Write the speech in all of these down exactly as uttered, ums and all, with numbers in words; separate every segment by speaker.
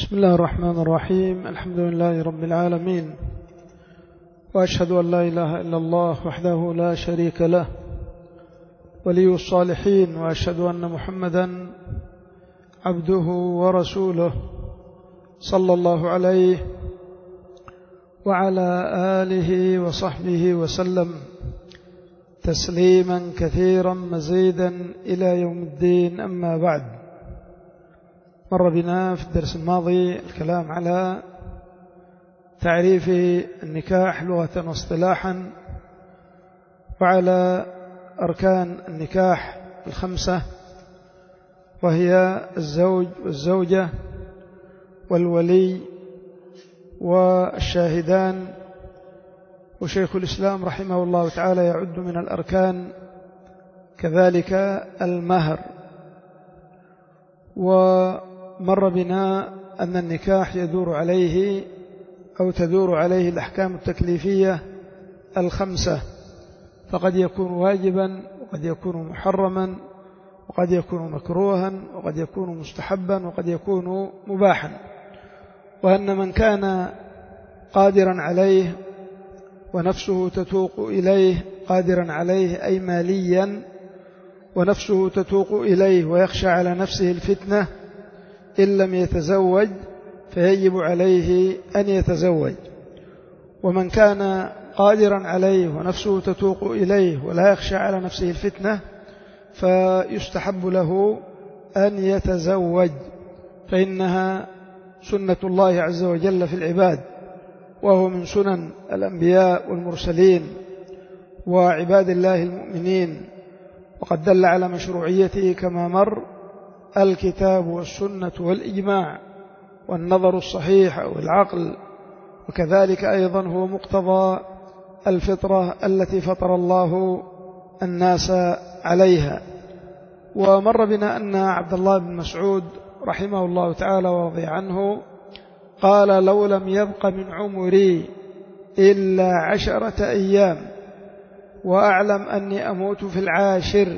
Speaker 1: بسم الله الرحمن الرحيم. الحمد لله رب العالمين، وأشهد أن لا إله إلا الله وحده لا شريك له ولي الصالحين، وأشهد أن محمدا عبده ورسوله صلى الله عليه وعلى آله وصحبه وسلم تسليما كثيرا مزيدا إلى يوم الدين. أما بعد، مر بنا في الدرس الماضي الكلام على تعريف النكاح لغة واصطلاحا، وعلى أركان النكاح الخمسة، وهي الزوج والزوجة والولي والشاهدان. وشيخ الإسلام رحمه الله تعالى يعد من الأركان كذلك المهر. ومر بنا أن النكاح يدور عليه أو تدور عليه الأحكام التكليفية الخمسة، فقد يكون واجبا، وقد يكون محرما، وقد يكون مكروها، وقد يكون مستحبا، وقد يكون مباحا. وأن من كان قادرا عليه ونفسه تتوق إليه، قادرا عليه أي ماليا، ونفسه تتوق إليه ويخشى على نفسه الفتنة إن لم يتزوج، فيجب عليه أن يتزوج. ومن كان قادرا عليه ونفسه تتوق إليه ولا يخشى على نفسه الفتنة، فيستحب له أن يتزوج، فإنها سنة الله عز وجل في العباد، وهو من سنن الأنبياء والمرسلين وعباد الله المؤمنين، وقد دل على مشروعيته كما مر الكتاب والسنة والإجماع والنظر الصحيح أو العقل، وكذلك أيضا هو مقتضى الفطرة التي فطر الله الناس عليها. ومر بنا أن عبد الله بن مسعود رحمه الله تعالى ورضي عنه قال: لو لم يبق من عمري إلا عشرة أيام وأعلم أني أموت في العاشر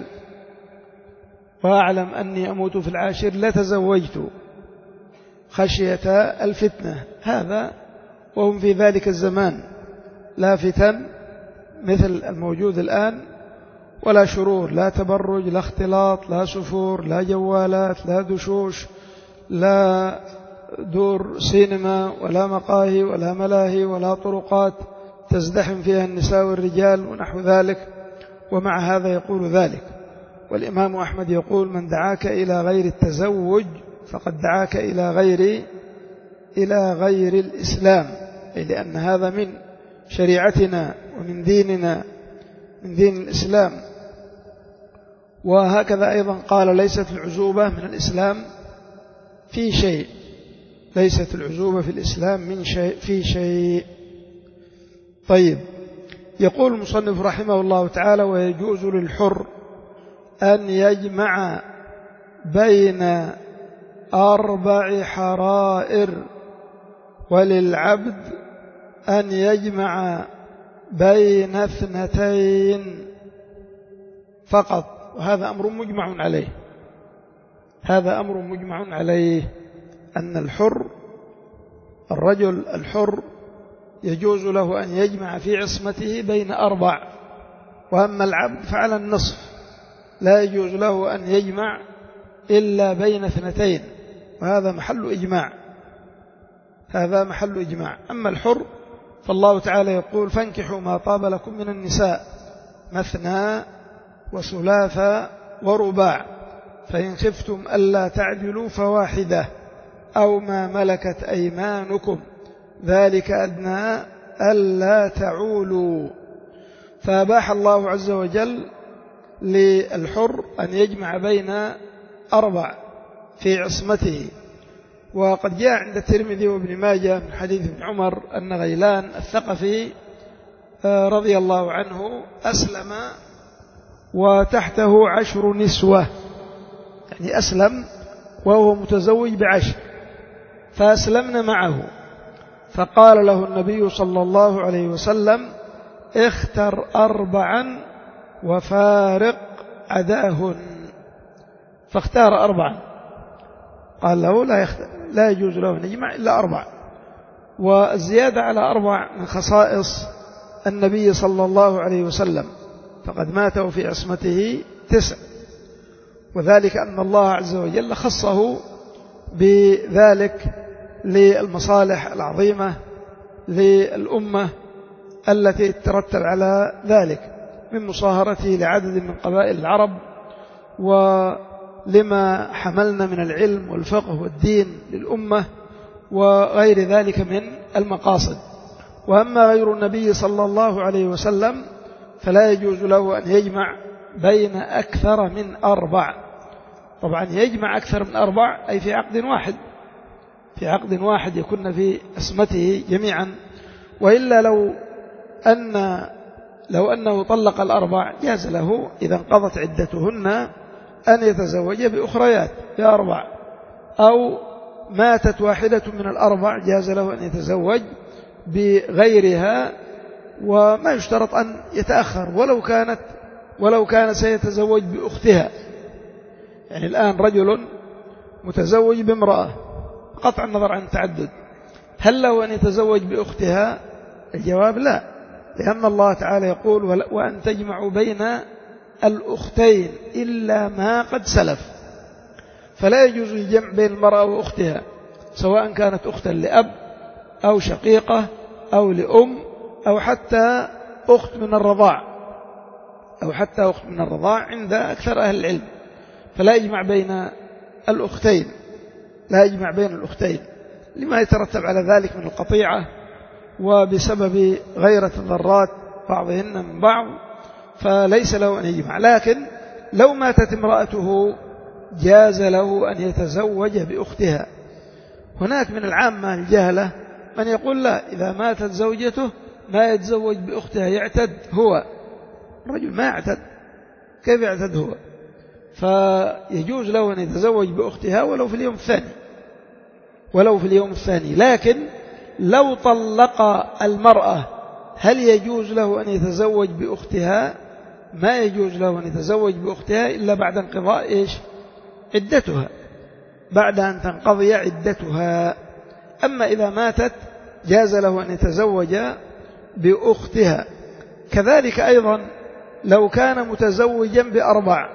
Speaker 1: وأعلم أني أموت في العاشر لتزوجت خشية الفتنة. هذا وهم في ذلك الزمان لا فتن مثل الموجود الآن، ولا شرور، لا تبرج، لا اختلاط، لا سفور، لا جوالات، لا دشوش، لا دور سينما، ولا مقاهي، ولا ملاهي، ولا طرقات تزدحم فيها النساء والرجال ونحو ذلك. ومع هذا يقول ذلك. والإمام أحمد يقول: من دعاك إلى غير التزوج فقد دعاك إلى غير إلى غير الإسلام، أي لأن هذا من شريعتنا ومن ديننا، من دين الإسلام. وهكذا أيضا قال: ليست العزوبة من الإسلام في شيء، ليست العزوبة في الإسلام من شيء في شيء. طيب، يقول المصنف رحمه الله تعالى: ويجوز للحر أن يجمع بين أربع حرائر، وللعبد أن يجمع بين اثنتين فقط. وهذا أمر مجمع عليه، هذا أمر مجمع عليه، أن الحر الرجل الحر يجوز له أن يجمع في عصمته بين أربع، وأما العبد فعلى النصف، لا يجوز له أن يجمع إلا بين اثنتين، وهذا محل إجماع، هذا محل إجماع. أما الحر فالله تعالى يقول: فانكحوا ما طاب لكم من النساء مثنى وثلاث ورباع، فإن خفتم ألا تعدلوا فواحدة أو ما ملكت أيمانكم ذلك أدنى ألا تعولوا. فأباح الله عز وجل للحر أن يجمع بين أربع في عصمته. وقد جاء عند الترمذي وابن ماجه من حديث ابن عمر أن غيلان الثقفي رضي الله عنه أسلم وتحته عشر نسوة، يعني أسلم وهو متزوج بعشر، فأسلمنا معه، فقال له النبي صلى الله عليه وسلم: اختر أربعا وفارق عداهن. فاختار أربعا، قال له: لا لا يجوز له أن يجمع إلا أربع. والزيادة على أربع من خصائص النبي صلى الله عليه وسلم، فقد مات في عصمته تسع، وذلك أن الله عز وجل خصه بذلك للمصالح العظيمة للأمة التي ترتب على ذلك من مصاهرته لعدد من قبائل العرب، ولما حملنا من العلم والفقه والدين للأمة وغير ذلك من المقاصد. وأما غير النبي صلى الله عليه وسلم فلا يجوز له أن يجمع بين أكثر من أربع. طبعا يجمع أكثر من أربع أي في عقد واحد، في عقد واحد يكون في اسمته جميعا. وإلا لو أن لو أنه طلق الأربع جاز له إذا انقضت عدتهن أن يتزوج بأخريات بأربع، أو ماتت واحدة من الأربع جاز له أن يتزوج بغيرها، وما يشترط أن يتأخر ولو كانت ولو كان سيتزوج بأختها. يعني الآن رجل متزوج بامرأة قطع النظر عن التعدد، هل له أن يتزوج بأختها؟ الجواب لا، لأن الله تعالى يقول وأن تجمعوا بين الأختين إلا ما قد سلف. فلا يجوز الجمع بين المرأة وأختها، سواء كانت أختا لأب أو شقيقة أو لأم أو حتى أخت من الرضاع أو حتى أخت من الرضاع عند أكثر أهل العلم. فلا يجمع بين الأختين، لا يجمع بين الأختين لما يترتب على ذلك من القطيعة وبسبب غيرة الذرات بعضهن من بعض، فليس له أن يجمع. لكن لو ماتت امرأته جاز له أن يتزوج بأختها. هناك من العامة الجهلة من يقول لا، إذا ماتت زوجته ما يتزوج بأختها، يعتد هو. الرجل ما يعتد، كيف يعتد هو؟ فيجوز له أن يتزوج بأختها ولو في اليوم الثاني ولو في اليوم الثاني. لكن لو طلق المرأة هل يجوز له أن يتزوج بأختها؟ ما يجوز له أن يتزوج بأختها إلا بعد انقضاء إيش؟ عدتها، بعد أن تنقضي عدتها. أما إذا ماتت جاز له أن يتزوج بأختها. كذلك أيضا لو كان متزوجا بأربع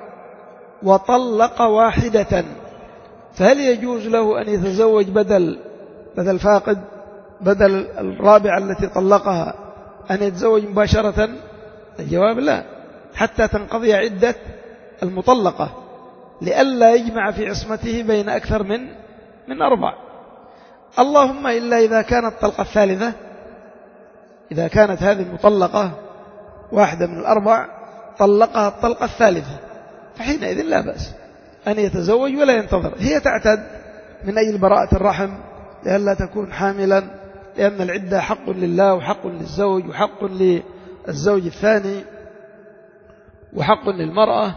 Speaker 1: وطلق واحدة فهل يجوز له أن يتزوج بدل بدل فاقد بدل الرابعة التي طلقها أن يتزوج مباشرة؟ الجواب لا، حتى تنقضي عدة المطلقة، لئلا يجمع في عصمته بين أكثر من من أربع. اللهم إلا إذا كانت الطلقة الثالثة، إذا كانت هذه المطلقة واحدة من الأربع طلقها الطلقة الثالثة فحينئذ لا بأس أن يتزوج ولا ينتظر. هي تعتد من أجل براءة الرحم لئلا تكون حاملا، لأن العدة حق لله وحق للزوج وحق للزوج الثاني وحق للمرأة.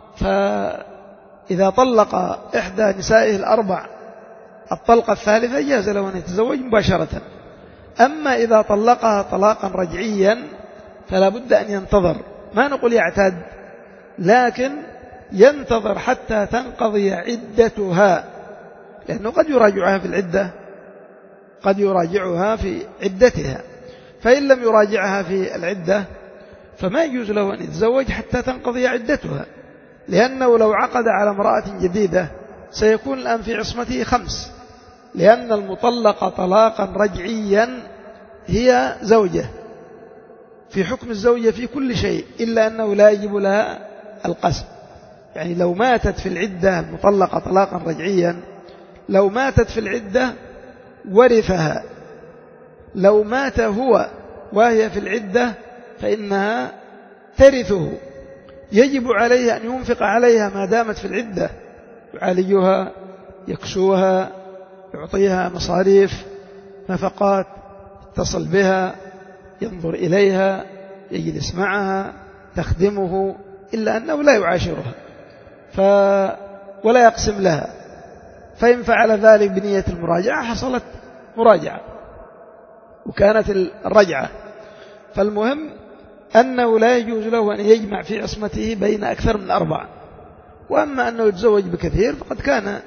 Speaker 1: فإذا طلق إحدى نسائه الأربع الطلقة الثالثة جاز له أن يتزوج مباشرة. أما إذا طلقها طلاقا رجعيا فلا بد أن ينتظر، ما نقول يعتد، لكن ينتظر حتى تنقضي عدتها، لأنه قد يراجعها في العدة قد يراجعها في عدتها. فإن لم يراجعها في العدة فما يجوز له أن يتزوج حتى تنقضي عدتها، لأنه لو عقد على امرأة جديدة سيكون الآن في عصمته خمس، لأن المطلقة طلاقا رجعيا هي زوجة في حكم الزوجة في كل شيء، إلا أنه لا يجب لها القسم. يعني لو ماتت في العدة المطلقة طلاقا رجعيا، لو ماتت في العدة ورثها، لو مات هو وهي في العدة فإنها ترثه، يجب عليه أن ينفق عليها ما دامت في العدة، يعالجها، يكسوها، يعطيها مصاريف نفقات، يتصل بها، ينظر إليها، يجلس معها، تخدمه، إلا أنه لا يعاشرها ف... ولا يقسم لها. فإن فعل ذلك بنية المراجعة حصلت مراجعة وكانت الرجعة. فالمهم أنه لا يجوز له أن يجمع في عصمته بين أكثر من أربعة. وأما أنه يتزوج بكثير فقد كان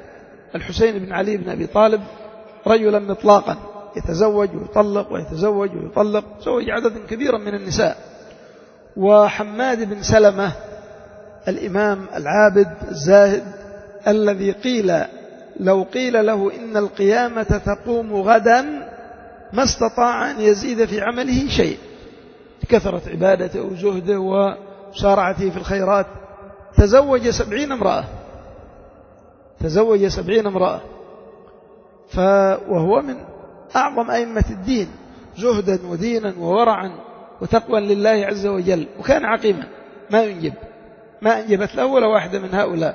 Speaker 1: الحسين بن علي بن أبي طالب رجلا مطلاقا يتزوج ويطلق ويتزوج ويطلق، زوج عدد كبيرا من النساء. وحماد بن سلمة الإمام العابد الزاهد الذي قيل لو قيل له إن القيامة تقوم غدا ما استطاع أن يزيد في عمله شيء، كثرت عبادته وزهده ومسارعته في الخيرات، تزوج سبعين امرأة تزوج سبعين امرأة وهو من أعظم أئمة الدين زهدا ودينا وورعا وتقوى لله عز وجل، وكان عقيما ما ينجب ما أنجبت له ولا واحدة من هؤلاء.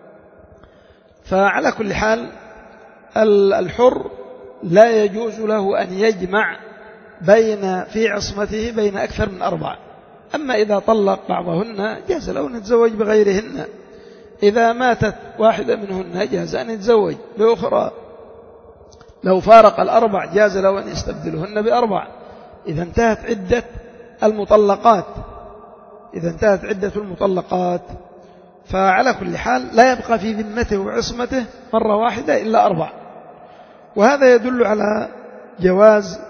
Speaker 1: فعلى كل حال الحر لا يجوز له أن يجمع بين في عصمته بين أكثر من أربع. أما إذا طلق بعضهن جاز له أن يتزوج بغيرهن، إذا ماتت واحدة منهن جاز أن يتزوج بأخرى، لو فارق الأربع جاز له أن يستبدلهن بأربع. إذا انتهت عدة المطلقات إذا انتهت عدة المطلقات فعلى كل حال لا يبقى في ذمته وعصمته مرة واحدة إلا أربع. وهذا يدل على جواز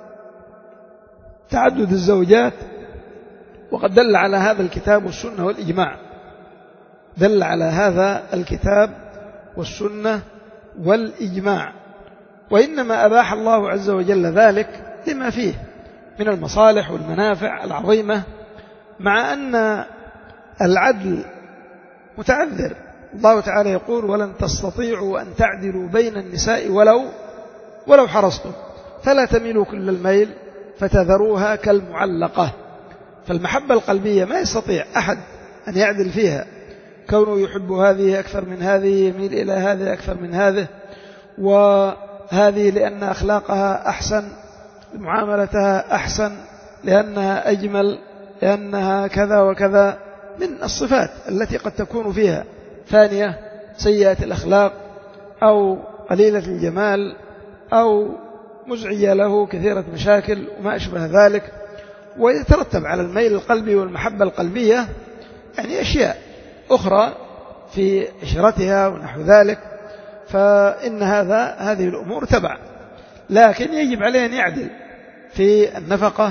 Speaker 1: تعدد الزوجات، وقد دل على هذا الكتاب والسنة والإجماع دل على هذا الكتاب والسنة والإجماع. وإنما أباح الله عز وجل ذلك لما فيه من المصالح والمنافع العظيمة، مع أن العدل متعذر. الله تعالى يقول ولن تستطيعوا أن تعدلوا بين النساء ولو ولو حرصتم فلا تميلوا كل الميل فتذروها كالمعلقة. فالمحبة القلبية ما يستطيع أحد أن يعدل فيها، كونه يحب هذه أكثر من هذه، يميل إلى هذه أكثر من هذه، وهذه لأن أخلاقها أحسن، معاملتها أحسن، لأنها أجمل، لأنها كذا وكذا من الصفات التي قد تكون فيها ثانية سيئة الأخلاق أو قليلة الجمال أو مزعجة له كثيرة مشاكل وما أشبه ذلك. ويترتب على الميل القلبي والمحبة القلبية يعني أشياء أخرى في عشرتها ونحو ذلك، فإن هذا هذه الأمور تبع، لكن يجب عليه أن يعدل في النفقة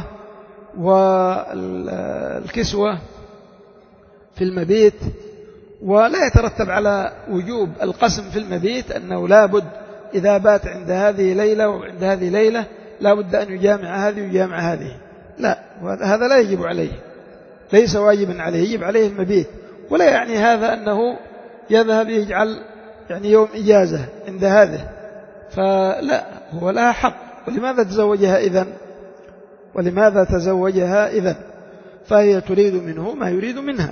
Speaker 1: والكسوة في المبيت، ولا يترتب على وجوب القسم في المبيت أنه لابد إذا بات عند هذه ليلة وعند هذه ليلة لابد أن يجامع هذه ويجامع هذه، لا، هذا لا يجب عليه، ليس واجبا عليه، يجب عليه المبيت. ولا يعني هذا أنه يذهب يجعل يعني يوم إجازة عند هذه، فلا، هو لها حق. ولماذا تزوجها إذن ولماذا تزوجها إذن فهي تريد منه ما يريد منها.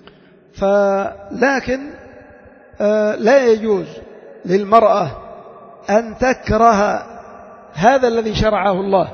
Speaker 1: فلكن آه لا يجوز للمرأة أن تكره هذا الذي شرعه الله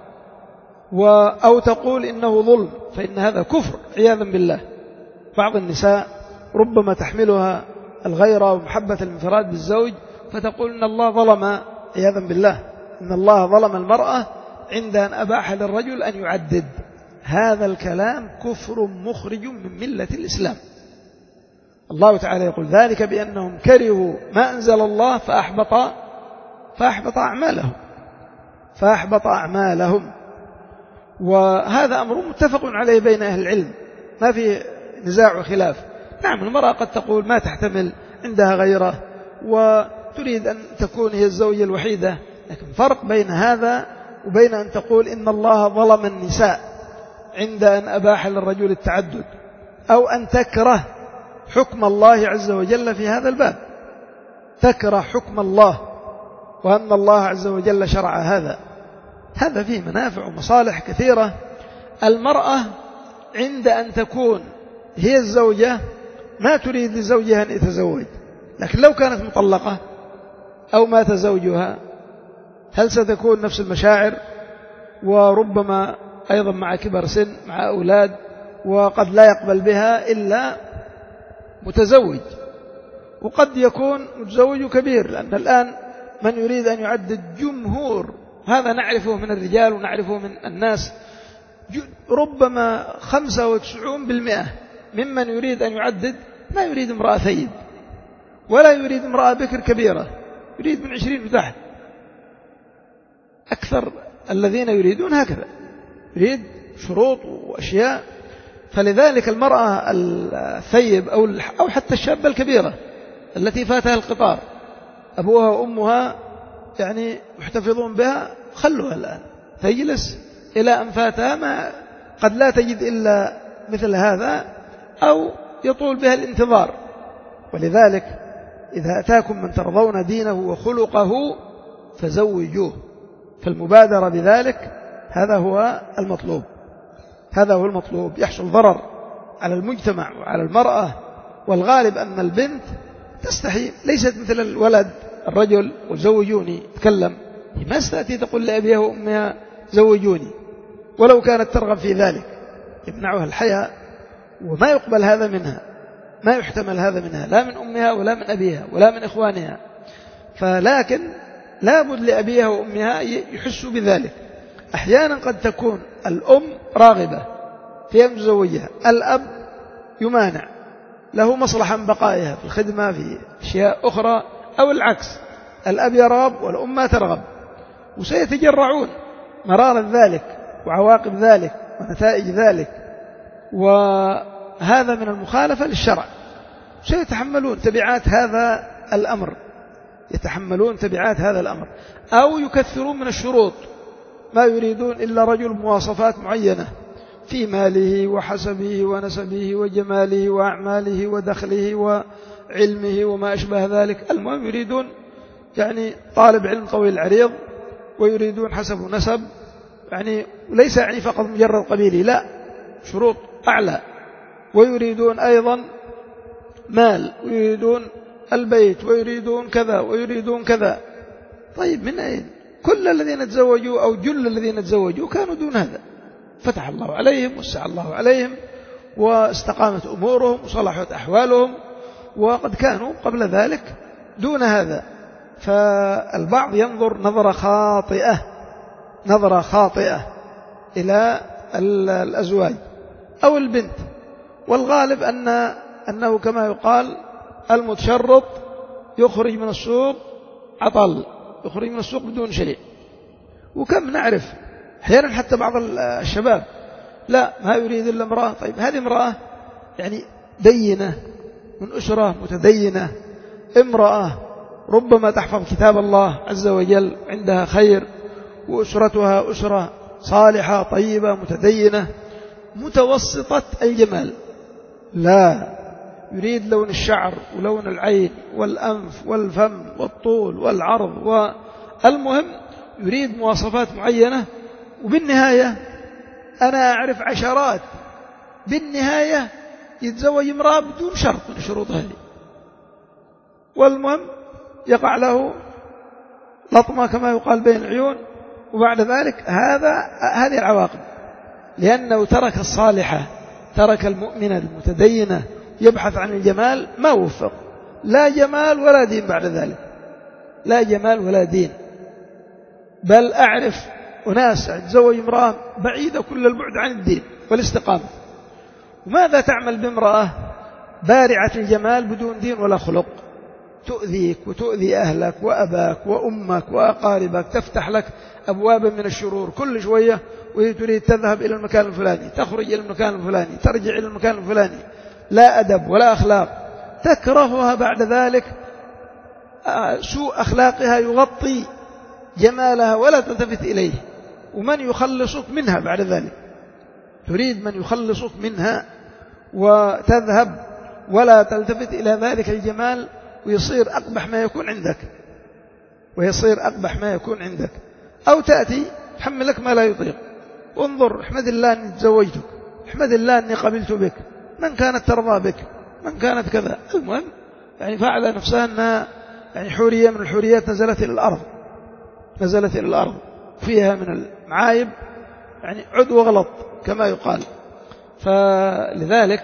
Speaker 1: أو تقول إنه ظلم، فإن هذا كفر عياذا بالله. بعض النساء ربما تحملها الغيرة ومحبة الانفراد بالزوج فتقول إن الله ظلم عياذا بالله، إن الله ظلم المرأة عند أن أباح للرجل أن يعدد. هذا الكلام كفر مخرج من ملة الإسلام. الله تعالى يقول ذلك بأنهم كرهوا ما أنزل الله فأحبط فأحبط أعمالهم فأحبط أعمالهم وهذا أمر متفق عليه بين أهل العلم، ما في نزاع وخلاف. نعم، المرأة قد تقول ما تحتمل، عندها غيره وتريد أن تكون هي الزوجة الوحيدة، لكن فرق بين هذا وبين أن تقول إن الله ظلم النساء عند أن أباح للرجل التعدد، أو أن تكره حكم الله عز وجل في هذا الباب، تكره حكم الله وأن الله عز وجل شرع هذا. هذا فيه منافع ومصالح كثيرة. المرأة عند أن تكون هي الزوجة ما تريد لزوجها أن يتزوج، لكن لو كانت مطلقة أو مات زوجها هل ستكون نفس المشاعر؟ وربما أيضا مع كبر سن، مع أولاد، وقد لا يقبل بها إلا متزوج، وقد يكون متزوج كبير، لأن الآن من يريد أن يعدد جمهور، هذا نعرفه من الرجال ونعرفه من الناس، ربما خمسة وتسعون بالمئة ممن يريد أن يعدد ما يريد امرأة ثيب، ولا يريد امرأة بكر كبيرة، يريد من عشرين وتحت. أكثر الذين يريدون هكذا، يريد شروط وأشياء. فلذلك المرأة الثيب أو حتى الشابة الكبيرة التي فاتها القطار، أبوها وأمها يعني يحتفظون بها، خلوها الآن تجلس إلى أن فاتها، ما قد لا تجد إلا مثل هذا أو يطول بها الانتظار. ولذلك إذا أتاكم من ترضون دينه وخلقه فزوجوه، فالمبادرة بذلك هذا هو المطلوب، هذا هو المطلوب. يحصل ضرر على المجتمع وعلى المرأة، والغالب أن البنت تستحي، ليست مثل الولد الرجل وزوجوني تكلم، ما ستأتي تقول لأبيها وأمها زوجوني، ولو كانت ترغب في ذلك يمنعها الحياء، وما يقبل هذا منها، ما يحتمل هذا منها، لا من أمها ولا من أبيها ولا من إخوانها. فلكن لابد لأبيها وأمها يحسوا بذلك. أحيانا قد تكون الأم راغبة في أن تزوجها، الأب يمانع، له مصلحة من بقائها في الخدمة في أشياء أخرى، أو العكس، الأب يرغب والأم ما ترغب، وسيتجرعون مرارة ذلك وعواقب ذلك ونتائج ذلك، وهذا من المخالفة للشرع. سيتحملون تبعات هذا الأمر، يتحملون تبعات هذا الأمر، أو يكثرون من الشروط، ما يريدون إلا رجل مواصفات معينة في ماله وحسبه ونسبه وجماله وأعماله ودخله وعلمه وما أشبه ذلك. المهم يريدون يعني طالب علم طويل العريض، ويريدون حسب نسب، يعني ليس يعني فقط مجرد قبيلي، لا، شروط أعلى. ويريدون أيضا مال، ويريدون البيت، ويريدون كذا ويريدون كذا. طيب من أين؟ كل الذين تزوجوا أو جل الذين تزوجوا كانوا دون هذا، فتح الله عليهم وسع الله عليهم واستقامت أمورهم وصلحت أحوالهم، وقد كانوا قبل ذلك دون هذا. فالبعض ينظر نظرة خاطئة نظرة خاطئة إلى الأزواج أو البنت، والغالب أن أنه كما يقال المتشرط يخرج من السوق عطل، يخرج من السوق بدون شيء. وكم نعرف أحيانا حتى بعض الشباب لا ما يريد إلا امرأة. طيب هذه امرأة يعني دينة من أسرة متدينة، امرأة ربما تحفظ كتاب الله عز وجل، عندها خير، وأسرتها أسرة صالحة طيبة متدينة متوسطة الجمال، لا يريد لون الشعر ولون العين والأنف والفم والطول والعرض، والمهم يريد مواصفات معينة. وبالنهاية أنا أعرف عشرات بالنهاية يتزوج امرأة بدون شرط من الشروط هذه، والمهم يقع له لطمة كما يقال بين العيون، وبعد ذلك هذا هذه العواقب، لأنه ترك الصالحة، ترك المؤمنة المتدينة يبحث عن الجمال، ما وفق، لا جمال ولا دين بعد ذلك، لا جمال ولا دين. بل أعرف أناس تزوج امرأة بعيدة كل البعد عن الدين والاستقامة. وماذا تعمل بامرأة بارعة الجمال بدون دين ولا خلق؟ تؤذيك وتؤذي أهلك وأباك وأمك وأقاربك، تفتح لك أبوابا من الشرور كل شوية، وهي تريد تذهب إلى المكان الفلاني، تخرج إلى المكان الفلاني، ترجع إلى المكان الفلاني، لا أدب ولا أخلاق، تكرهها بعد ذلك، سوء أخلاقها يغطي جمالها ولا تلتفت إليه. ومن يخلصك منها بعد ذلك؟ تريد من يخلصك منها وتذهب ولا تلتفت إلى ذلك الجمال، ويصير أقبح ما يكون عندك ويصير أقبح ما يكون عندك. أو تأتي تحملك ما لا يطيق، انظر احمد الله أني تزوجتك، احمد الله أني قبلت بك، من كانت ترضى بك، من كانت كذا. المهم يعني فعل نفسها أنها يعني حورية من الحوريات نزلت إلى الأرض، نزلت إلى الأرض فيها من المعايب يعني عد وغلط كما يقال. فلذلك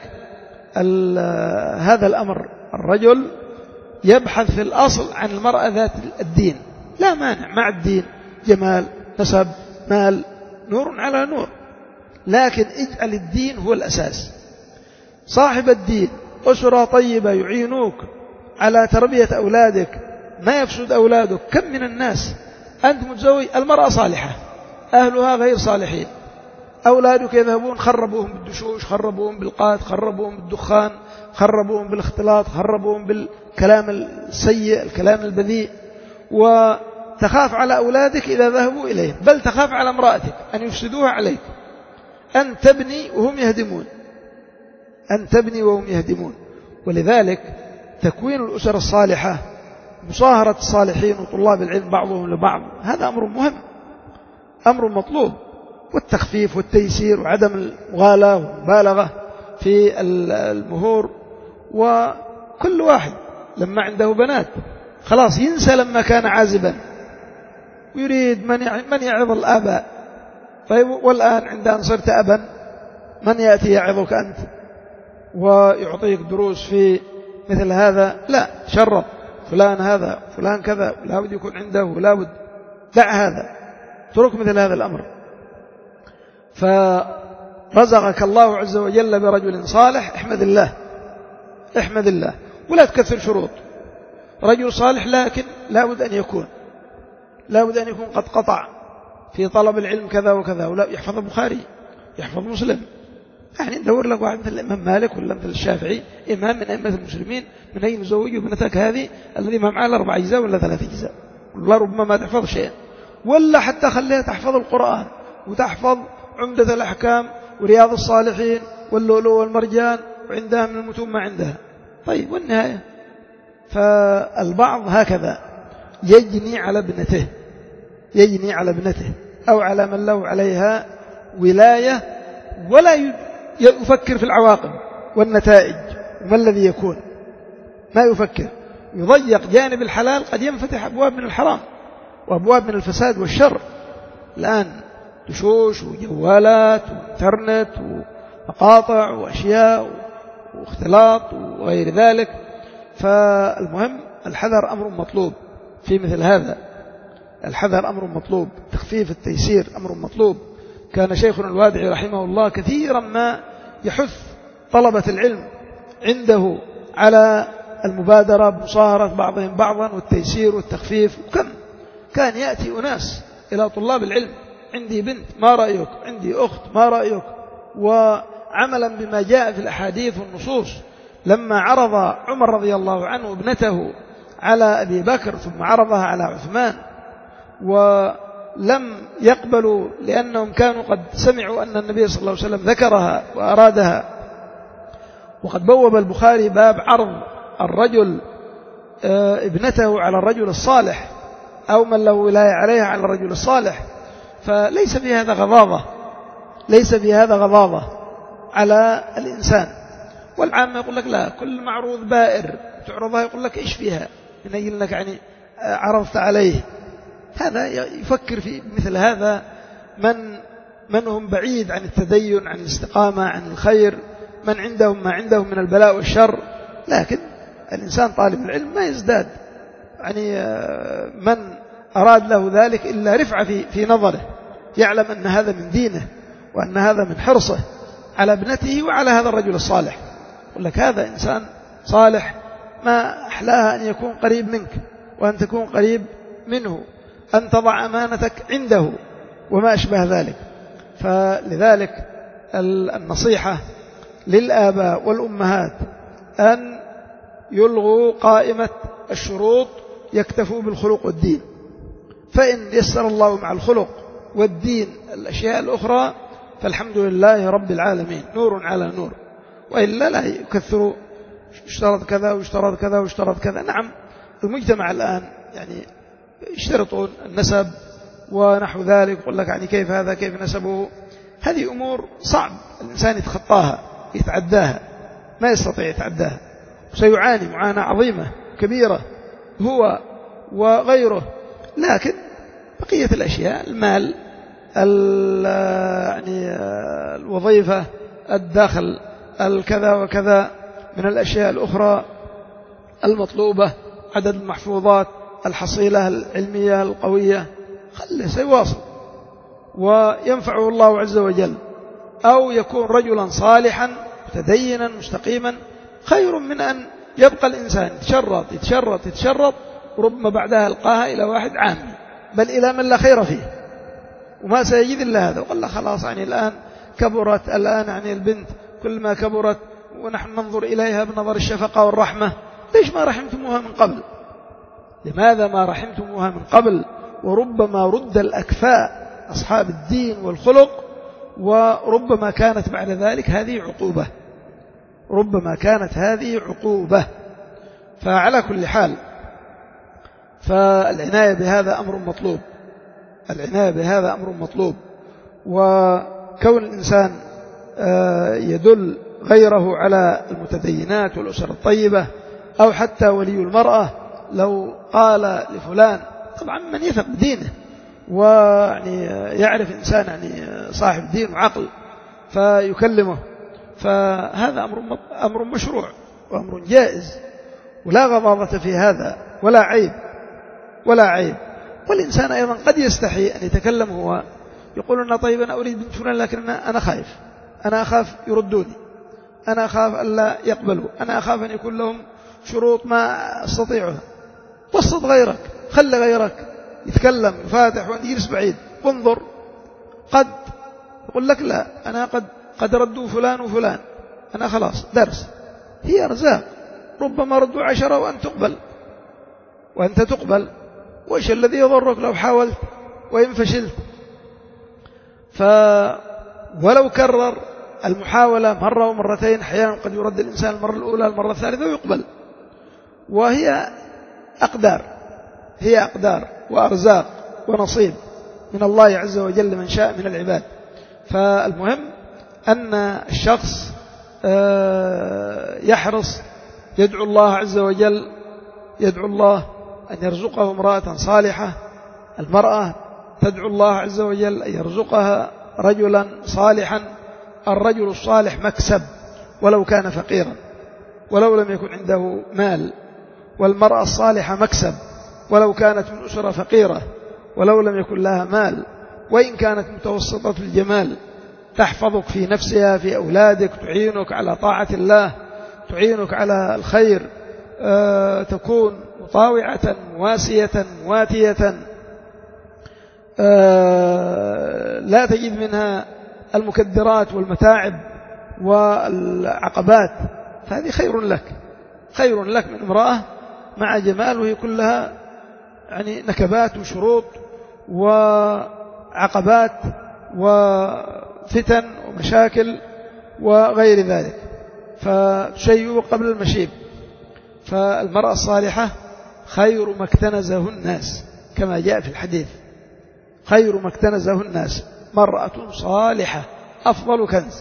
Speaker 1: هذا الأمر الرجل يبحث في الأصل عن المرأة ذات الدين، لا مانع مع الدين، جمال، نسب، مال، نور على نور، لكن اجعل الدين هو الأساس. صاحب الدين، أسرة طيبة يعينوك على تربية أولادك ما يفسد أولادك. كم من الناس أنت متزوج، المرأة صالحة أهلها غير صالحين، أولادك يذهبون خربوهم بالدشوش، خربوهم بالقات، خربوهم بالدخان، خربوهم بالاختلاط، خربوهم بالكلام السيء، الكلام البذيء، وتخاف على أولادك إذا ذهبوا إليه، بل تخاف على امرأتك أن يفسدوها عليك. أن تبني وهم يهدمون، أن تبني وهم يهدمون. ولذلك تكوين الأسر الصالحة، مصاهرة الصالحين وطلاب العلم بعضهم لبعض، هذا أمر مهم، أمر مطلوب. والتخفيف والتيسير وعدم المغالاة والمبالغة في المهور. وكل واحد لما عنده بنات خلاص ينسى لما كان عازبا ويريد من يعظ الآباء. طيب والآن عندما صرت أبا من يأتي يعظك أنت ويعطيك دروس في مثل هذا؟ لا، شرط فلان هذا فلان كذا، لا بد يكون عنده، ولا بد دع هذا، ترك مثل هذا الأمر. فرزقك الله عز وجل برجل صالح، احمد الله، احمد الله، ولا تكثر شروط. رجل صالح لكن لا بد أن يكون لا بد أن يكون قد قطع في طلب العلم كذا وكذا، ولا يحفظ البخاري، يحفظ مسلم. يعني ندور لك واحد مثل الإمام مالك ولا مثل الشافعي، إمام من أئمة المسلمين، من أي نزوج ابنتك هذه الذي ما معها أربع أجزاء ولا ثلاث أجزاء، والله ربما ما تحفظ شيئا، ولا حتى خليها تحفظ القرآن وتحفظ عمدة الأحكام ورياض الصالحين واللؤلؤ والمرجان، وعندها من المتون ما عندها. طيب والنهاية؟ فالبعض هكذا يجني على ابنته يجني على ابنته أو على من له عليها ولاية، ولا يفكر في العواقب والنتائج وما الذي يكون، ما يفكر، يضيق جانب الحلال، قد ينفتح أبواب من الحرام وأبواب من الفساد والشر. الآن دشوش وجوالات وانترنت ومقاطع وأشياء واختلاط وغير ذلك. فالمهم الحذر أمر مطلوب في مثل هذا، الحذر أمر مطلوب، تخفيف التيسير أمر مطلوب. كان شيخنا الوادعي رحمه الله كثيرا ما يحث طلبة العلم عنده على المبادرة بمصاهرة بعضهم بعضا والتيسير والتخفيف. وكم كان يأتي أناس إلى طلاب العلم، عندي بنت ما رأيك، عندي أخت ما رأيك، وعملا بما جاء في الأحاديث والنصوص. لما عرض عمر رضي الله عنه ابنته على أبي بكر ثم عرضها على عثمان ولم يقبلوا لأنهم كانوا قد سمعوا أن النبي صلى الله عليه وسلم ذكرها وأرادها، وقد بوب البخاري باب عرض الرجل ابنته على الرجل الصالح أو من له ولاية عليها على الرجل الصالح، فليس في هذا غضاضة، ليس في هذا غضاضة على الإنسان. والعامة يقول لك لا، كل معروض بائر تعرضها يقول لك إيش فيها، ينقل لك يعني عرضت عليه. هذا يفكر في مثل هذا من من هم بعيد عن التدين، عن الاستقامة، عن الخير، من عندهم ما عندهم من البلاء والشر. لكن الإنسان طالب العلم ما يزداد يعني من أراد له ذلك إلا رفعة في في نظره، يعلم أن هذا من دينه وأن هذا من حرصه على ابنته وعلى هذا الرجل الصالح. يقول لك هذا إنسان صالح، ما أحلاها أن يكون قريب منك وأن تكون قريب منه، أن تضع أمانتك عنده وما أشبه ذلك. فلذلك النصيحة للآباء والأمهات أن يلغوا قائمة الشروط، يكتفوا بالخلق والدين، فإن يسر الله مع الخلق والدين الأشياء الأخرى فالحمد لله رب العالمين، نور على نور. وإلا لا يكثروا اشترط كذا واشترط كذا واشترط كذا. نعم المجتمع الآن يعني يشترطون النسب ونحو ذلك، يقول لك يعني كيف هذا كيف نسبه. هذه أمور صعب الإنسان يتخطاها يتعداها، ما يستطيع يتعداها، وسيعاني معاناة عظيمة كبيرة هو وغيره. لكن بقية الأشياء، المال، يعني الوظيفة، الدخل، الكذا وكذا من الأشياء الأخرى المطلوبة، عدد المحفوظات، الحصيلة العلمية القوية، خله سيواصل وينفعه الله عز وجل. أو يكون رجلا صالحا متدينا مستقيما، خير من أن يبقى الإنسان يتشرط يتشرط يتشرط، وربما بعدها ألقاها إلى واحد عامي، بل إلى من لا خير فيه، وما سيجد إلا هذا. وقال له خلاص يعني الآن كبرت، الآن يعني البنت كل ما كبرت ونحن ننظر إليها بنظر الشفقة والرحمة، ليش ما رحمتموها من قبل؟ لماذا ما رحمتموها من قبل؟ وربما رد الأكفاء أصحاب الدين والخلق، وربما كانت بعد ذلك هذه عقوبة، ربما كانت هذه عقوبة. فعلى كل حال فالعناية بهذا أمر مطلوب، العناية بهذا أمر مطلوب. وكون الإنسان يدل غيره على المتدينات والأسر الطيبة، أو حتى ولي المرأة لو قال لفلان، طبعا من يثق بدينه ويعني يعرف إنسان يعني صاحب دين وعقل فيكلمه، فهذا أمر أمر مشروع وأمر جائز، ولا غضاضة في هذا ولا عيب ولا عيب. والإنسان أيضا قد يستحي أن يتكلم، هو يقول لنا طيب أنا أريد بنت فلان لكن أنا خايف، أنا أخاف يردوني، أنا أخاف ألا يقبلوا، أنا أخاف أن يكون لهم شروط ما أستطيعها. وسط غيرك، خلي غيرك يتكلم يفاتح وأن يجلس بعيد وانظر، قد يقول لك لا أنا قد قد ردوا فلان وفلان، أنا خلاص درس، هي رزاق، ربما ردوا عشرة وأن تقبل وأنت تقبل، وإيش الذي يضرك لو حاولت وإن فشلت؟ فولو كرر المحاولة مرة ومرتين، أحيانا قد يرد الإنسان المرة الأولى المرة الثالثة ويقبل، وهي أقدار، هي أقدار وأرزاق ونصيب من الله عز وجل من شاء من العباد. فالمهم أن الشخص يحرص، يدعو الله عز وجل، يدعو الله أن يرزقه امرأة صالحة، المرأة تدعو الله عز وجل أن يرزقها رجلا صالحا. الرجل الصالح مكسب ولو كان فقيرا ولو لم يكن عنده مال، والمرأة الصالحة مكسب ولو كانت من أسرة فقيرة ولو لم يكن لها مال، وإن كانت متوسطة الجمال، تحفظك في نفسها في أولادك، تعينك على طاعة الله، تعينك على الخير، أه تكون مطاوعة مواسية مواتية، أه لا تجد منها المكدرات والمتاعب والعقبات، فهذه خير لك، خير لك من امرأة مع جمال وهي كلها يعني نكبات وشروط وعقبات وفتن ومشاكل وغير ذلك، فتشيء قبل المشيب. فالمرأة الصالحة خير ما اكتنزه الناس، كما جاء في الحديث، خير ما اكتنزه الناس مرأة صالحة أفضل كنز.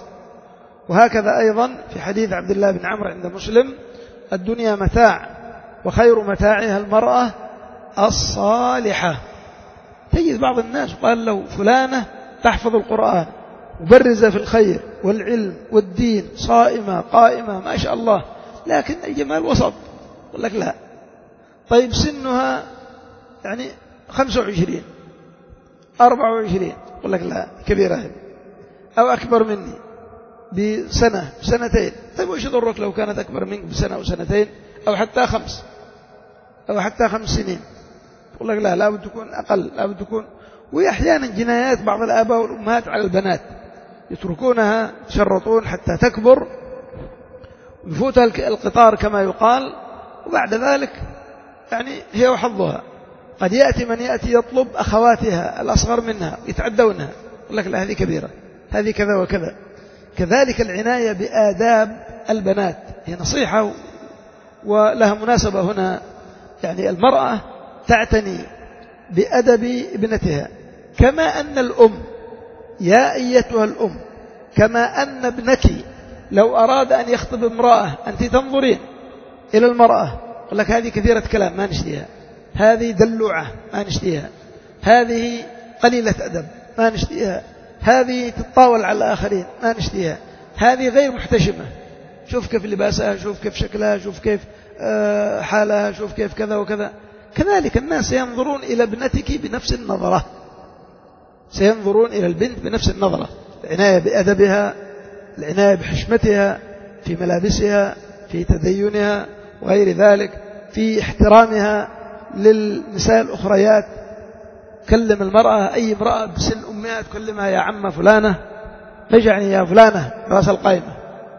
Speaker 1: وهكذا أيضا في حديث عبد الله بن عمرو عند مسلم: الدنيا متاع وخير متاعها المرأة الصالحة. تجد بعض الناس قال له فلانة تحفظ القرآن، مبرزة في الخير والعلم والدين، صائمة قائمة ما شاء الله، لكن الجمال وسط. يقول لك لا، طيب سنها يعني خمسة وعشرين أربعة وعشرين، يقول لك لا كبيرة هذه، أو أكبر مني بسنة سنتين. طيب وإيش يضرك لو كانت أكبر منك بسنة أو سنتين أو حتى خمس أو حتى خمس سنين؟ يقول لك لا، لا بد تكون أقل، لا بد تكون. وأحيانا جنايات بعض الآباء والأمهات على البنات، يتركونها يشرطون حتى تكبر ويفوتها القطار كما يقال، وبعد ذلك يعني هي وحظها. قد يأتي من يأتي يطلب أخواتها الأصغر منها يتعدونها، يقول لك لا هذه كبيرة، هذه كذا وكذا. كذلك العناية بآداب البنات هي نصيحة ولها مناسبة هنا. يعني المرأة تعتني بأدب ابنتها، كما أن الأم، يا أيتها الأم، كما أن ابنك لو أراد أن يخطب امرأة أنت تنظرين إلى المرأة، يقول لك هذه كثيرة كلام ما نشتيها، هذه دلوعة ما نشتيها، هذه قليلة أدب ما نشتيها، هذه تتطاول على الآخرين ما نشتيها، هذه غير محتشمة، شوف كيف لباسها، شوف كيف شكلها، شوف كيف حالها، شوف كيف كذا وكذا. كذلك الناس سينظرون إلى ابنتك بنفس النظرة، سينظرون إلى البنت بنفس النظرة. العناية بأدبها، العناية بحشمتها في ملابسها، في تدينها، وغير ذلك، في احترامها للنساء الأخريات. كلم المرأة أي امرأة بسن أمها تكلمها يا عم فلانة، ليش يعني يا فلانة رأس القائمة،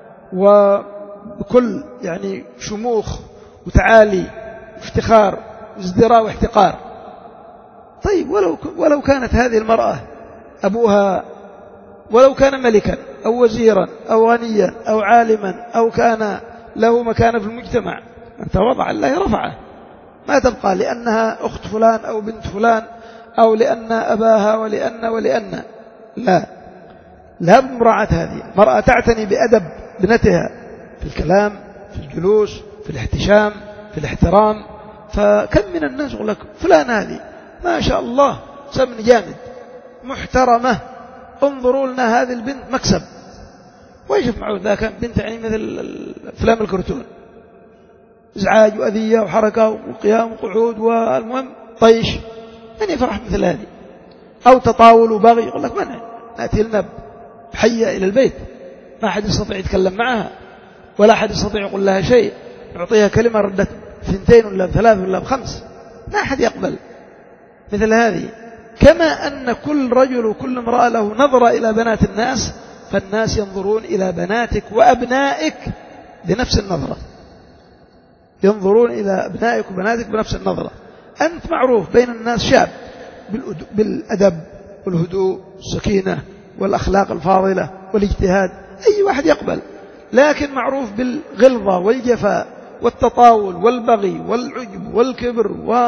Speaker 1: وبكل يعني شموخ وتعالي وافتخار وازدراء واحتقار. طيب ولو ولو كانت هذه المرأة أبوها ولو كان ملكا أو وزيرا أو غنيا أو عالما أو كان له مكانة في المجتمع، أنت وضع الله رفعه، ما تبقى لأنها أخت فلان أو بنت فلان أو لأن أباها ولأن ولأن لا لا بمراعاة هذه. مرأة تعتني بأدب بنتها في الكلام، في الجلوس، في الاحتشام، في الاحترام. فكم من الناس يقول لك فلان هذه ما شاء الله سمن جامد محترمة، انظروا لنا هذه البنت مكسب. ويشوف معه ذاك بنت يعني مثل أفلام الكرتون، إزعاج وأذية وحركة وقيام وقعود، والمهم طيش. من يفرح مثل هذه؟ أو تطاول وبغي، يقول لك من نأتي لنا بحية إلى البيت، ما أحد يستطيع يتكلم معها ولا أحد يستطيع يقول لها شيء، يعطيها كلمة ردت ثنتين ولا ثلاث ولا بخمس، ما أحد يقبل مثل هذه. كما أن كل رجل وكل امرأة له نظرة إلى بنات الناس، فالناس ينظرون إلى بناتك وأبنائك بنفس النظرة، ينظرون إلى أبنائك وبناتك بنفس النظرة. أنت معروف بين الناس شاب بالأدب والهدوء والسكينة والأخلاق الفاضلة والاجتهاد، أي واحد يقبل. لكن معروف بالغلظة والجفاء والتطاول والبغي والعجب والكبر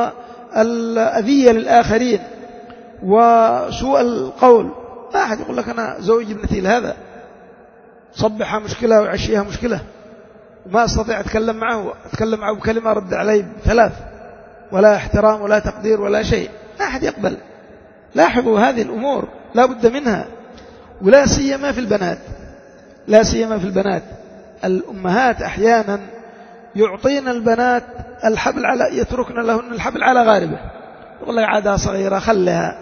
Speaker 1: والأذية للآخرين وسوء القول. ما أحد يقول لك أنا زوج ابنتي لهذا، صبحها مشكلة وعشيها مشكلة، وما أستطيع أتكلم معه أتكلم معه بكلمة رد علي بثلاث، ولا احترام ولا تقدير ولا شيء، ما أحد يقبل. لاحظوا هذه الأمور لا بد منها، ولا سيما في البنات، لا سيما في البنات. الأمهات أحيانا يعطين البنات الحبل على يتركن لهن الحبل على غاربه، يقول لك عادة صغيرة خلها.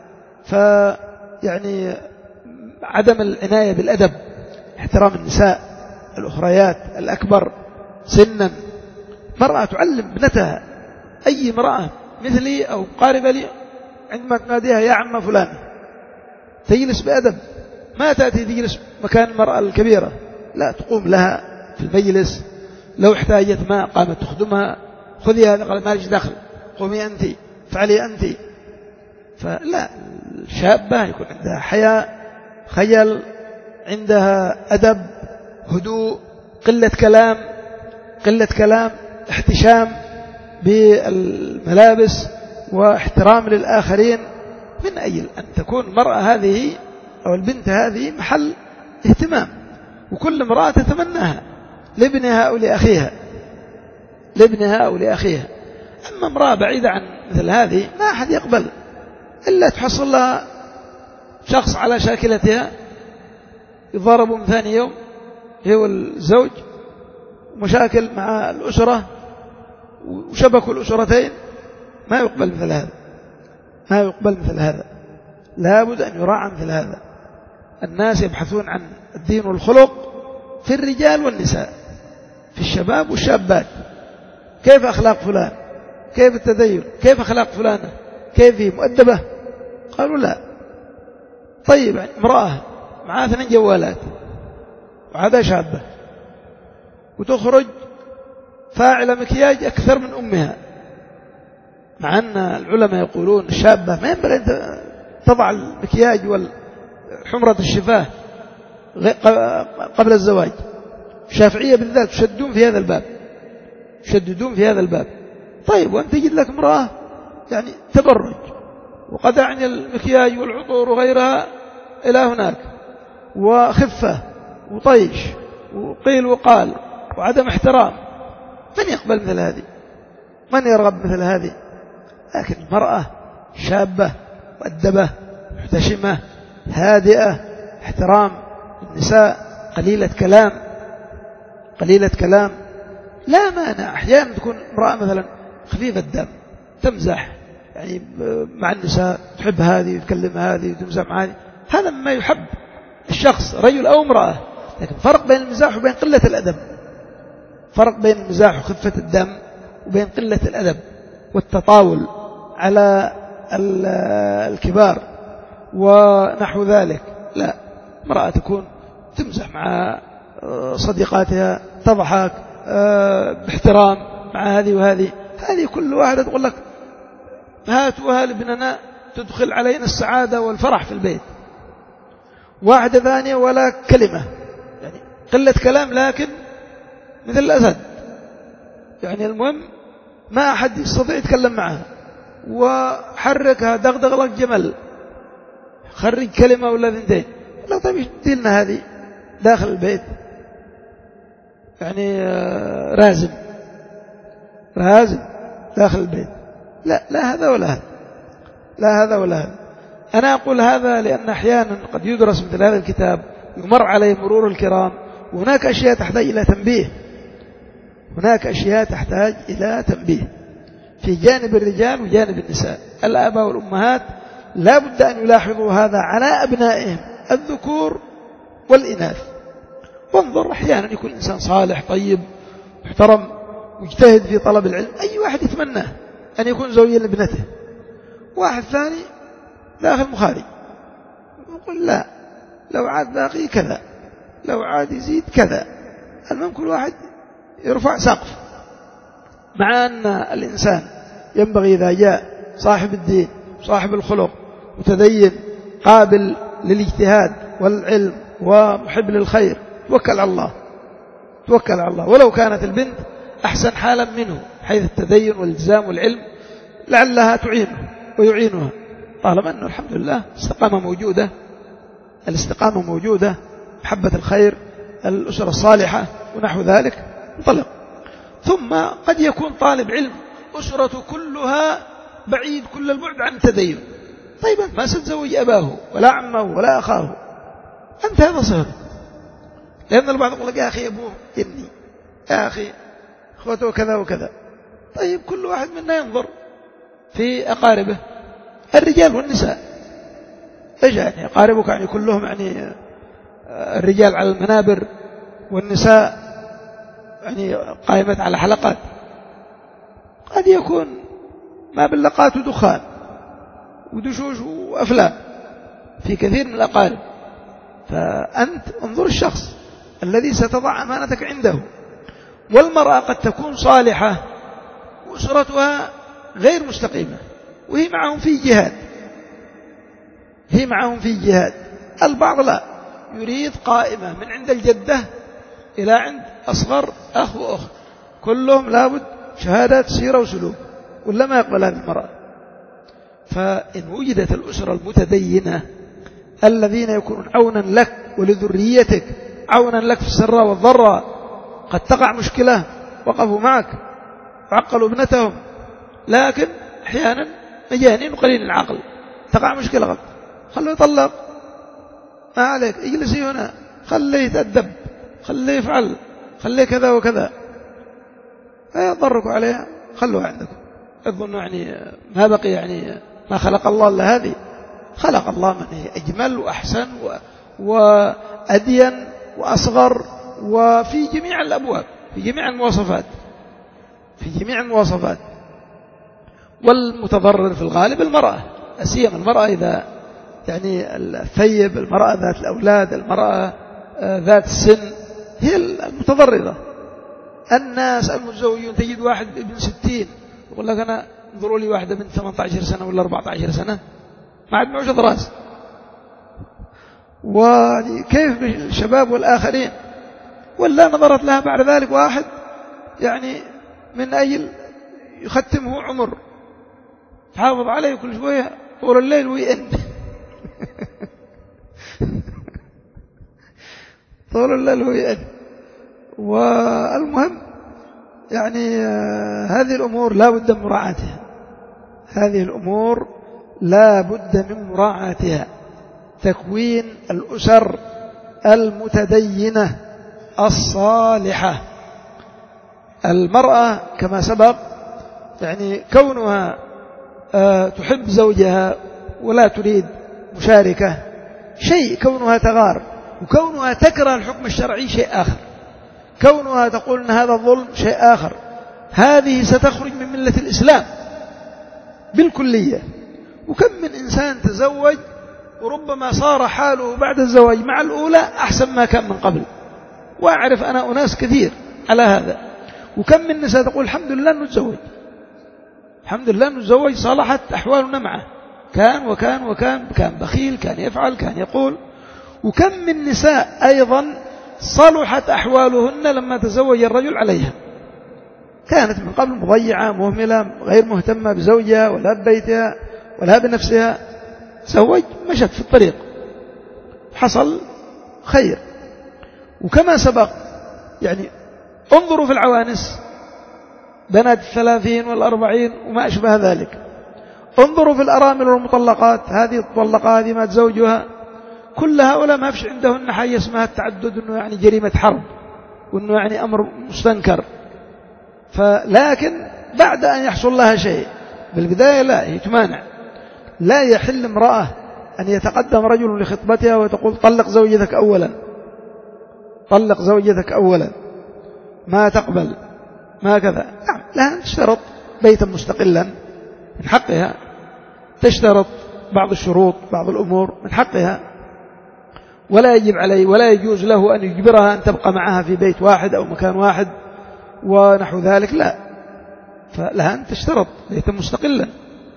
Speaker 1: فيعني عدم العناية بالأدب، احترام النساء الأخريات الأكبر سنا. مرأة تعلم ابنتها، أي امرأة مثلي أو قاربة لي عندما تناديها يا عم فلان تجلس بأدب، ما تأتي تجلس مكان المرأة الكبيرة، لا، تقوم لها في المجلس، لو احتاجت ما قامت تخدمها، خذي هذا، قال ما ليش دخل، قومي أنت، فعلي أنت. فلا، الشابة يكون عندها حياء، خجل، عندها أدب، هدوء، قلة كلام، قلة كلام، احتشام بالملابس واحترام للآخرين. من أجل أن تكون المرأة هذه أو البنت هذه محل اهتمام، وكل امرأة تتمناها لابنها أو لأخيها، لابنها أو لأخيها. أما امرأة بعيدة عن مثل هذه ما أحد يقبل، إلا تحصل لها شخص على شاكلتها يضارب من ثاني يوم هي والزوج، مشاكل مع الأسرة وشبكوا الأسرتين. ما يقبل مثل هذا، ما يقبل مثل هذا، لا بد أن يراعى مثل هذا. الناس يبحثون عن الدين والخلق في الرجال والنساء، في الشباب والشابات، كيف أخلاق فلان، كيف التدين، كيف أخلاق فلانة، كيف هي مؤدبة. قالوا لا. طيب يعني امرأة معها ثمان جوالات وعادة شابة، وتخرج فاعلة مكياج أكثر من أمها، مع أن العلماء يقولون الشابة ما ينبغي أن تضع المكياج والحمرة الشفاه قبل الزواج. الشافعية بالذات يشددون في هذا الباب، يشددون في هذا الباب. طيب وأن تجد لك امرأة يعني تبرج وقد أعني المكياج والعطور وغيرها إلى هناك، وخفة وطيش وقيل وقال وعدم احترام، من يقبل مثل هذه؟ من يرغب مثل هذه؟ لكن المرأة شابة مؤدبة محتشمة هادئة، احترام النساء، قليلة كلام، قليلة كلام، لا مانع. أحيانا تكون امرأة مثلا خفيفة الدم، تمزح يعني مع النساء، تحب هذه وتكلم هذه وتمزح مع هذه، هذا مما يحب الشخص رجل أو امرأة. لكن فرق بين المزاح وبين قلة الأدب، فرق بين المزاح وخفة الدم وبين قلة الأدب والتطاول على الكبار ونحو ذلك. لا، امرأة تكون تمزح مع صديقاتها، تضحك باحترام مع هذه وهذه. هذه كل واحدة تقول لك هاتوا لابننا تدخل علينا السعادة والفرح في البيت. واحدة ثانية ولا كلمة، يعني قلة كلام لكن مثل الأسد، يعني المهم ما أحد يستطيع يتكلم معها، وحركها دغدغ لك جمل، خرج كلمة ولا ثنتين. لا طيب ديلنا هذه داخل البيت، يعني رازم رازم داخل البيت. لا لا هذا ولا هذا، لا هذا ولا هذا. أنا أقول هذا لأن أحيانا قد يدرس مثل هذا الكتاب يمر عليه مرور الكرام، وهناك أشياء تحتاج إلى تنبيه، هناك أشياء تحتاج إلى تنبيه في جانب الرجال وجانب النساء. الآباء والأمهات لا بد أن يلاحظوا هذا على أبنائهم الذكور والإناث. وانظر أحيانا يكون إنسان صالح طيب محترم مجتهد في طلب العلم، أي واحد يتمناه أن يكون زوجا لابنته. واحد ثاني داخل مخارج يقول لا، لو عاد باقي كذا، لو عاد يزيد كذا. المهم كل واحد يرفع سقف، مع أن الإنسان ينبغي إذا جاء صاحب الدين صاحب الخلق متدين قابل للاجتهاد والعلم ومحب للخير توكل على الله، توكل على الله. ولو كانت البنت أحسن حالا منه حيث التدين والالتزام والعلم لعلها تعينه ويعينها، طالما أنه الحمد لله الاستقامة موجودة، الاستقامة موجودة، محبة الخير، الأسرة الصالحة ونحو ذلك، انطلق. ثم قد يكون طالب علم أسرته كلها بعيد كل البعد عن التدين، طيب أنت ما ستزوج أباه ولا عمه ولا أخاه، أنت هذا صهر. لأن البعض يقول لك يا أخي أبوه ابني، يا أخي أخوته كذا وكذا. طيب كل واحد منا ينظر في أقاربه الرجال والنساء، إيش يعني أقاربك يعني كلهم يعني الرجال على المنابر والنساء يعني قائمة على حلقات، قد يكون ما باللقات ودخان ودشوش وأفلام في كثير من الأقارب. فأنت انظر الشخص الذي ستضع أمانتك عنده. والمرأة قد تكون صالحة وأسرتها غير مستقيمة وهي معهم في جهاد، هي معهم في جهاد. البعض لا، يريد قائمة من عند الجدة إلى عند أصغر أخ وأخت كلهم لابد شهادات سيرة وسلوك، ولا ما يقبل هذه المرأة. فإن وجدت الأسرة المتدينة الذين يكونون عونا لك ولذريتك، عونا لك في السراء والضراء، قد تقع مشكلة وقفوا معك وعقلوا ابنتهم، لكن أحيانا مجانين وقليل العقل تقع مشكلة غلط، خلوا يطلق، ما عليك اجلسي هنا، خليه يتأدب، خليه يفعل، خليه كذا وكذا، يضركوا عليها، خلوها عندكم. اظنوا يعني ما بقي يعني ما خلق الله إلا هذه، خلق الله من هي أجمل وأحسن وأدين وأصغر، وفي جميع الأبواب، في جميع المواصفات، في جميع المواصفات. والمتضرر في الغالب المرأة، أسيما المرأة إذا يعني الثيب، المرأة ذات الأولاد، المرأة ذات السن هي المتضررة. الناس المتزوجون تجد واحد ابن ستين يقول لك أنا انظروا لي واحدة من ثمانية عشر سنة ولا أربعة عشر سنة ما عاد معوش راس. وكيف بالشباب والآخرين؟ ولا نظرت لها بعد ذلك واحد يعني من أجل يختمه عمر تحافظ عليه كل شوية طول الليل ويئن طول الليل ويئن. والمهم يعني هذه الأمور لا بد من مراعاتها، هذه الأمور لا بد من مراعاتها. تكوين الأسر المتدينة الصالحة. المرأة كما سبق يعني كونها تحب زوجها ولا تريد مشاركة شيء، كونها تغار، وكونها تكره الحكم الشرعي شيء آخر. كونها تقول أن هذا الظلم شيء آخر، هذه ستخرج من ملة الإسلام بالكلية. وكم من إنسان تزوج وربما صار حاله بعد الزواج مع الأولى أحسن ما كان من قبل، وأعرف أنا أناس كثير على هذا. وكم من نساء تقول الحمد لله أنه تزوج، الحمد لله أنه تزوج، صلحت أحوالنا معه، كان وكان وكان كان بخيل، كان يفعل، كان يقول. وكم من نساء أيضا صلحت أحوالهن لما تزوج الرجل عليها، كانت من قبل مضيعة مهملة غير مهتمة بزوجها ولا ببيتها ولا بنفسها، تزوج مشت في الطريق، حصل خير. وكما سبق يعني انظروا في العوانس، بنات الثلاثين والأربعين وما أشبه ذلك، انظروا في الأرامل والمطلقات، هذه الطلقة هذه ما تزوجها، كل هؤلاء ما فيش عندهن حاجة اسمها التعدد، أنه يعني جريمة حرب وأنه يعني أمر مستنكر. فلكن بعد أن يحصل لها شيء بالبداية لا، هي تمانع. لا يحل امرأة أن يتقدم رجل لخطبتها وتقول طلق زوجتك أولا، طلق زوجتك أولا، ما تقبل، ما كذا. نعم، لها تشترط بيتا مستقلا من حقها، تشترط بعض الشروط بعض الأمور من حقها، ولا يجب عليه ولا يجوز له أن يجبرها أن تبقى معها في بيت واحد أو مكان واحد ونحو ذلك، لا، فلها أن تشترط بيتا مستقلا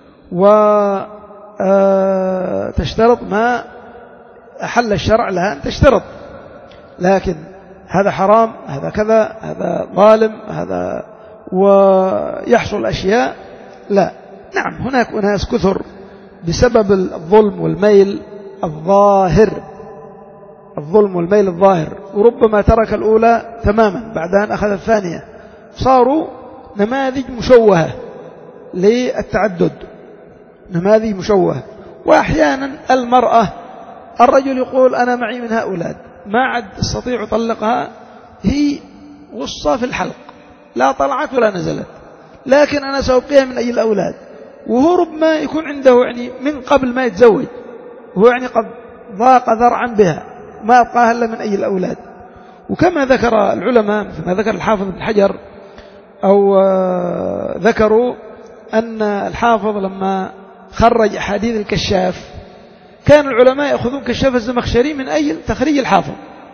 Speaker 1: وتشترط ما أحل الشرع لها أن تشترط. لكن هذا حرام، هذا كذا، هذا ظالم، هذا ويحصل أشياء، لا. نعم، هناك أناس كثر بسبب الظلم والميل الظاهر، الظلم والميل الظاهر، وربما ترك الأولى تماما بعد أن أخذ الثانية، صاروا نماذج مشوهة للتعدد، نماذج مشوهة. وأحيانا المرأة، الرجل يقول أنا معي منها أولاد، ما عاد استطيع أطلقها، هي وصى في الحلق، لا طلعت ولا نزلت، لكن أنا سأبقيها من أجل الأولاد. وهو ربما يكون عنده يعني من قبل ما يتزوج وهو يعني قد ضاق ذرعا بها، ما أبقاها إلا من أجل الأولاد. وكما ذكر العلماء، كما ذكر الحافظ بن حجر، أو ذكروا أن الحافظ لما خرج أحاديث الكشاف كان العلماء يأخذون كشاف الزمخشري من أجل تخريج الحافظ.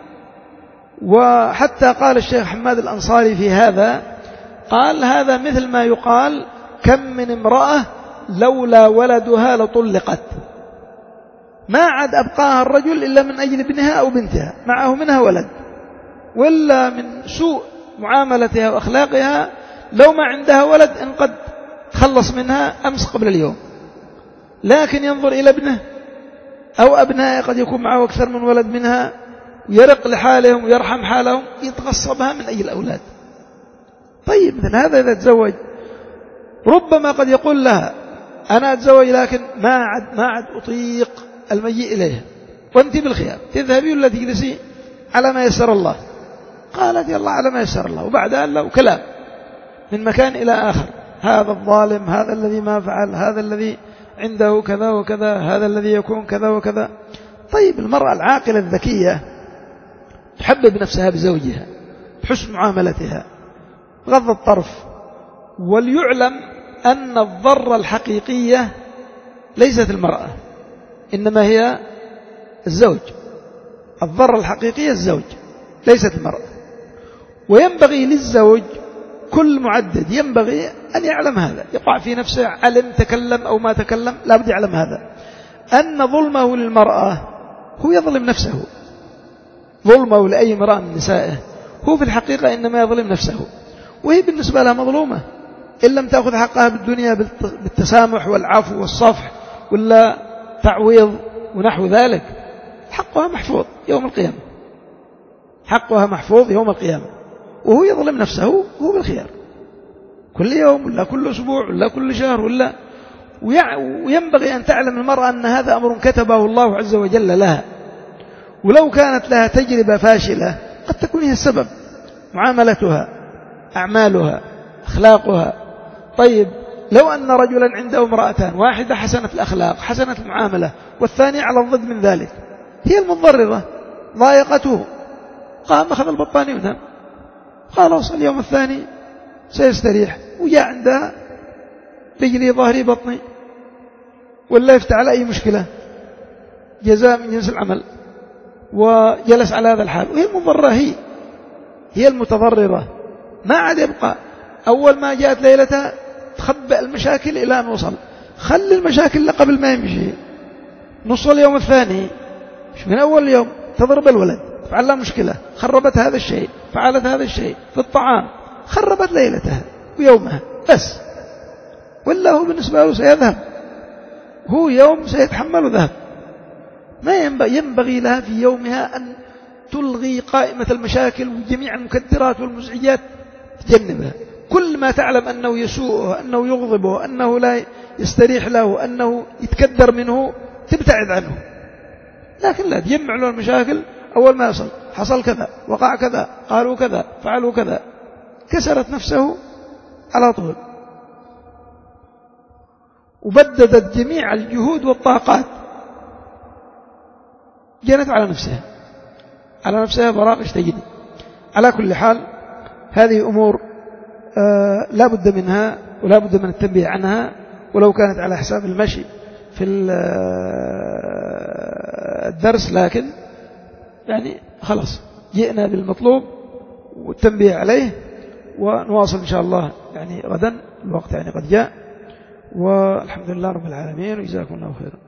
Speaker 1: وحتى قال الشيخ حماد الأنصاري في هذا، قال هذا مثل ما يقال كم من امرأة لولا ولدها لطلقت، ما عاد أبقاها الرجل إلا من أجل ابنها أو بنتها معه منها ولد، ولا من سوء معاملتها وأخلاقها لو ما عندها ولد إن قد تخلص منها أمس قبل اليوم. لكن ينظر إلى ابنه أو أبنائه، قد يكون معه أكثر من ولد منها، ويرق لحالهم ويرحم حالهم، يتغصبها من أجل الأولاد. طيب مثل هذا إذا تزوج ربما قد يقول لها أنا أتزوج لكن ما عد ما عد أطيق المجيء إليها، وأنت بالخيار، تذهبي ولا تجلسي على ما يسر الله؟ قالت يلا على ما يسر الله. وبعدها له كلام من مكان إلى آخر، هذا الظالم، هذا الذي ما فعل، هذا الذي عنده كذا وكذا، هذا الذي يكون كذا وكذا. طيب المرأة العاقلة الذكية تحبب نفسها بزوجها، حسن معاملتها، غض الطرف. وليعلم أن الضرة الحقيقية ليست المرأة، إنما هي الزوج. الضرة الحقيقية الزوج ليست المرأة. وينبغي للزوج كل معدد ينبغي أن يعلم هذا، يقع في نفسه علم تكلم أو ما تكلم، لا بد يعلم هذا، أن ظلمه للمرأة هو يظلم نفسه. ظلمه لأي امرأة من نسائه هو في الحقيقة إنما يظلم نفسه، وهي بالنسبة لها مظلومة إن لم تأخذ حقها بالدنيا بالتسامح والعفو والصفح ولا تعويض ونحو ذلك. حقها محفوظ يوم القيامة، حقها محفوظ يوم القيامة، وهو يظلم نفسه هو بالخيار كل يوم ولا كل أسبوع ولا كل شهر ولا. وينبغي أن تعلم المرأة أن هذا أمر كتبه الله عز وجل لها، ولو كانت لها تجربة فاشلة قد تكون هي السبب، معاملتها، أعمالها، أخلاقها. طيب لو أن رجلا عنده امرأتان، واحدة حسنة الأخلاق حسنة المعاملة والثانية على الضد من ذلك، هي المضررة ضايقته، قام أخذ البطاني ونام، خلاص اليوم الثاني سيستريح، وجاء عندها رجلي ظهري بطني، ولا يفتح على أي مشكلة جزاء من جنس العمل، وجلس على هذا الحال، وهي المضرة، هي هي المتضررة، ما عاد يبقى. أول ما جاءت ليلتها تخبئ المشاكل إلى أن وصل، خلي المشاكل قبل ما يمشي، نص اليوم الثاني مش من أول يوم تضرب الولد، فعل لها مشكلة، خربت هذا الشيء، فعلت هذا الشيء في الطعام، خربت ليلتها ويومها بس، ولا هو بالنسبة له سيذهب، هو يوم سيتحمل ذهب. ما ينبغي, ينبغي لها في يومها أن تلغي قائمة المشاكل وجميع المكدرات والمزعجات تجنبها. كل ما تعلم أنه يسوءه، أنه يغضبه، أنه لا يستريح له، أنه يتكدر منه، تبتعد عنه. لكن لا تجمع له المشاكل أول ما يصل، حصل كذا، وقع كذا، قالوا كذا، فعلوا كذا، كسرت نفسه على طول، وبددت جميع الجهود والطاقات، جنت على نفسها على نفسها براقش تجد. على كل حال هذه أمور آه لا بد منها ولا بد من التنبيه عنها، ولو كانت على حساب المشي في الدرس، لكن يعني خلاص جئنا بالمطلوب والتنبيه عليه، ونواصل إن شاء الله يعني غدا، الوقت يعني قد جاء، والحمد لله رب العالمين، وجزاكم الله خيرا.